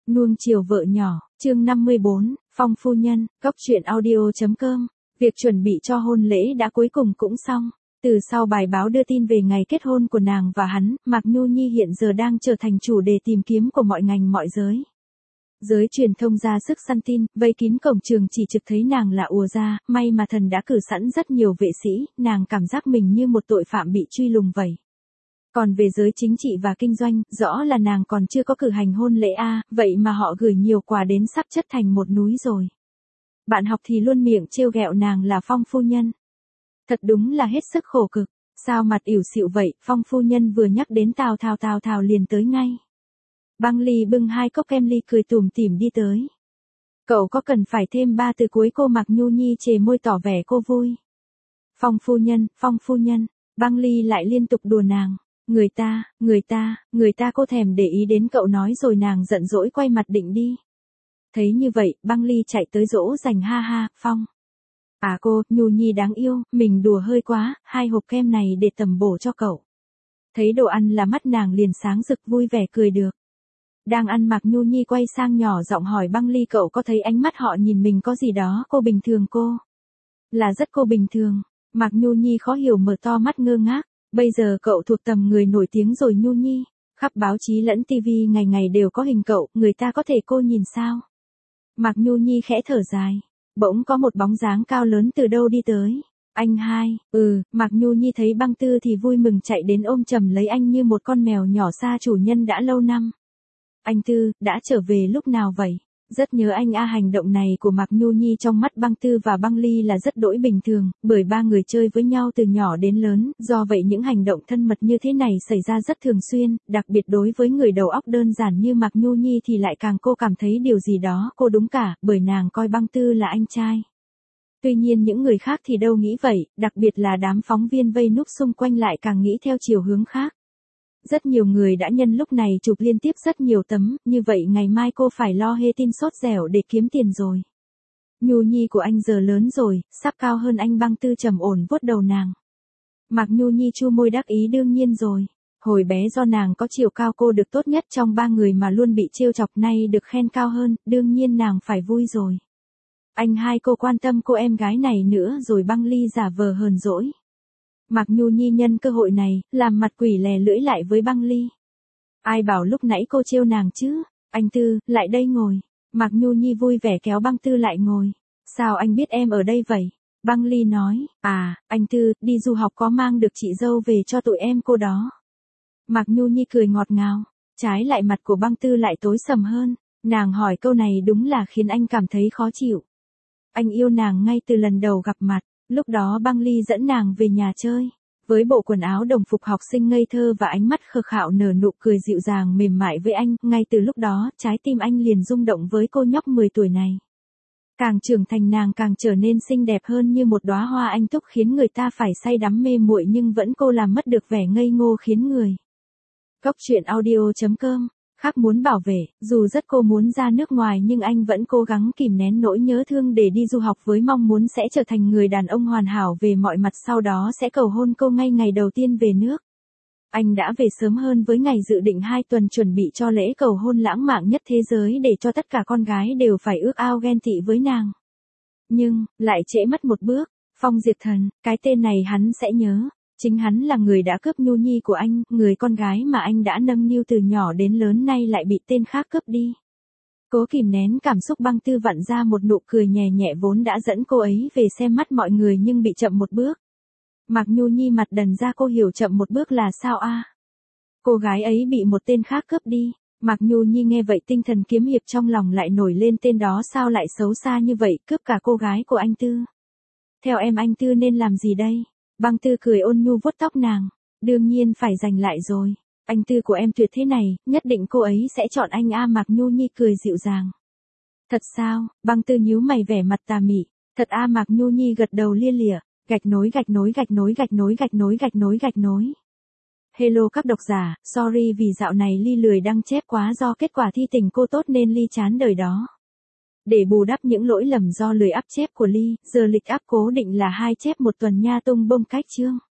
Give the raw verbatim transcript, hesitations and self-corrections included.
Nuông chiều vợ nhỏ, chương năm mươi bốn, Phong phu nhân, cốc truyện audio.com. Việc chuẩn bị cho hôn lễ đã cuối cùng cũng xong. Từ sau bài báo đưa tin về ngày kết hôn của nàng và hắn, Mạc Nhu Nhi hiện giờ đang trở thành chủ đề tìm kiếm của mọi ngành mọi giới. Giới truyền thông ra sức săn tin, vây kín cổng trường chỉ trực thấy nàng là ùa ra, may mà thần đã cử sẵn rất nhiều vệ sĩ, nàng cảm giác mình như một tội phạm bị truy lùng vậy. Còn về giới chính trị và kinh doanh, rõ là nàng còn chưa có cử hành hôn lễ a, vậy mà họ gửi nhiều quà đến sắp chất thành một núi rồi. Bạn học thì luôn miệng trêu ghẹo nàng là Phong phu nhân. Thật đúng là hết sức khổ cực, sao mặt ỉu xịu vậy, Phong phu nhân vừa nhắc đến Tào Thào Tào Thào liền tới ngay. Băng Ly bưng hai cốc kem ly cười tủm tỉm đi tới. Cậu có cần phải thêm ba từ cuối, cô Mạc Nhu Nhi chề môi tỏ vẻ cô vui. Phong phu nhân, Phong phu nhân, Băng Ly lại liên tục đùa nàng. Người ta, người ta, người ta cô thèm để ý đến cậu nói rồi nàng giận dỗi quay mặt định đi. Thấy như vậy, Băng Ly chạy tới dỗ dành ha ha, Phong. À cô, Nhu Nhi đáng yêu, mình đùa hơi quá, hai hộp kem này để tầm bổ cho cậu. Thấy đồ ăn là mắt nàng liền sáng rực vui vẻ cười được. Đang ăn Mạc Nhu Nhi quay sang nhỏ giọng hỏi Băng Ly, cậu có thấy ánh mắt họ nhìn mình có gì đó cô bình thường cô? Là rất cô bình thường. Mạc Nhu Nhi khó hiểu mở to mắt ngơ ngác. Bây giờ cậu thuộc tầm người nổi tiếng rồi Nhu Nhi, khắp báo chí lẫn tivi ngày ngày đều có hình cậu, người ta có thể cô nhìn sao? Mạc Nhu Nhi khẽ thở dài, bỗng có một bóng dáng cao lớn từ đâu đi tới. Anh hai, ừ, Mạc Nhu Nhi thấy Băng Tư thì vui mừng chạy đến ôm chầm lấy anh như một con mèo nhỏ xa chủ nhân đã lâu năm. Anh Tư, đã trở về lúc nào vậy? Rất nhớ anh a. Hành động này của Mạc Nhu Nhi trong mắt Băng Tư và Băng Ly là rất đỗi bình thường, bởi ba người chơi với nhau từ nhỏ đến lớn, do vậy những hành động thân mật như thế này xảy ra rất thường xuyên, đặc biệt đối với người đầu óc đơn giản như Mạc Nhu Nhi thì lại càng cô cảm thấy điều gì đó cô đúng cả, bởi nàng coi Băng Tư là anh trai. Tuy nhiên những người khác thì đâu nghĩ vậy, đặc biệt là đám phóng viên vây núp xung quanh lại càng nghĩ theo chiều hướng khác. Rất nhiều người đã nhân lúc này chụp liên tiếp rất nhiều tấm, như vậy ngày mai cô phải lo hê tin sốt dẻo để kiếm tiền rồi. Nhu Nhi của anh giờ lớn rồi, sắp cao hơn anh. Băng Tư trầm ổn vuốt đầu nàng. Mạc Nhu Nhi chu môi đắc ý, đương nhiên rồi. Hồi bé do nàng có chiều cao cô được tốt nhất trong ba người mà luôn bị trêu chọc, nay được khen cao hơn, đương nhiên nàng phải vui rồi. Anh hai, cô quan tâm cô em gái này nữa rồi. Băng Ly giả vờ hờn dỗi. Mạc Nhu Nhi nhân cơ hội này, làm mặt quỷ lè lưỡi lại với Băng Ly. Ai bảo lúc nãy cô trêu nàng chứ? Anh Tư, lại đây ngồi. Mạc Nhu Nhi vui vẻ kéo Băng Tư lại ngồi. Sao anh biết em ở đây vậy? Băng Ly nói, à, anh Tư, đi du học có mang được chị dâu về cho tụi em cô đó. Mạc Nhu Nhi cười ngọt ngào. Trái lại mặt của Băng Tư lại tối sầm hơn. Nàng hỏi câu này đúng là khiến anh cảm thấy khó chịu. Anh yêu nàng ngay từ lần đầu gặp mặt. Lúc đó Băng Ly dẫn nàng về nhà chơi, với bộ quần áo đồng phục học sinh ngây thơ và ánh mắt khờ khạo nở nụ cười dịu dàng mềm mại với anh, ngay từ lúc đó, trái tim anh liền rung động với cô nhóc mười tuổi này. Càng trưởng thành nàng càng trở nên xinh đẹp hơn như một đóa hoa anh túc khiến người ta phải say đắm mê muội, nhưng vẫn cô làm mất được vẻ ngây ngô khiến người. Cốc truyện audio.com. Khác muốn bảo vệ, dù rất cô muốn ra nước ngoài nhưng anh vẫn cố gắng kìm nén nỗi nhớ thương để đi du học với mong muốn sẽ trở thành người đàn ông hoàn hảo về mọi mặt, sau đó sẽ cầu hôn cô ngay ngày đầu tiên về nước. Anh đã về sớm hơn với ngày dự định hai tuần chuẩn bị cho lễ cầu hôn lãng mạn nhất thế giới để cho tất cả con gái đều phải ước ao ghen tị với nàng. Nhưng, lại trễ mất một bước, Phong Diệt Thần, cái tên này hắn sẽ nhớ. Chính hắn là người đã cướp Nhu Nhi của anh, người con gái mà anh đã nâng niu từ nhỏ đến lớn nay lại bị tên khác cướp đi. Cố kìm nén cảm xúc, Băng Tư vặn ra một nụ cười nhẹ nhẹ vốn đã dẫn cô ấy về xem mắt mọi người nhưng bị chậm một bước. Mạc Nhu Nhi mặt đần ra, cô hiểu chậm một bước là sao a? À? Cô gái ấy bị một tên khác cướp đi. Mạc Nhu Nhi nghe vậy tinh thần kiếm hiệp trong lòng lại nổi lên, tên đó sao lại xấu xa như vậy, cướp cả cô gái của anh Tư. Theo em anh Tư nên làm gì đây? Băng Tư cười ôn nhu vuốt tóc nàng. Đương nhiên phải giành lại rồi. Anh Tư của em tuyệt thế này, nhất định cô ấy sẽ chọn anh a. Mạc Nhu Nhi cười dịu dàng. Thật sao? Băng Tư nhíu mày vẻ mặt tà mị. Thật a. Mạc Nhu Nhi gật đầu lia lịa. Gạch nối gạch nối gạch nối gạch nối gạch nối gạch nối gạch nối. Hello các độc giả, sorry vì dạo này Ly lười đăng chép quá, do kết quả thi tình cô tốt nên Ly chán đời đó. Để bù đắp những lỗi lầm do lười up chép của Ly, giờ lịch up cố định là hai chép một tuần nha, tung bông cách chương.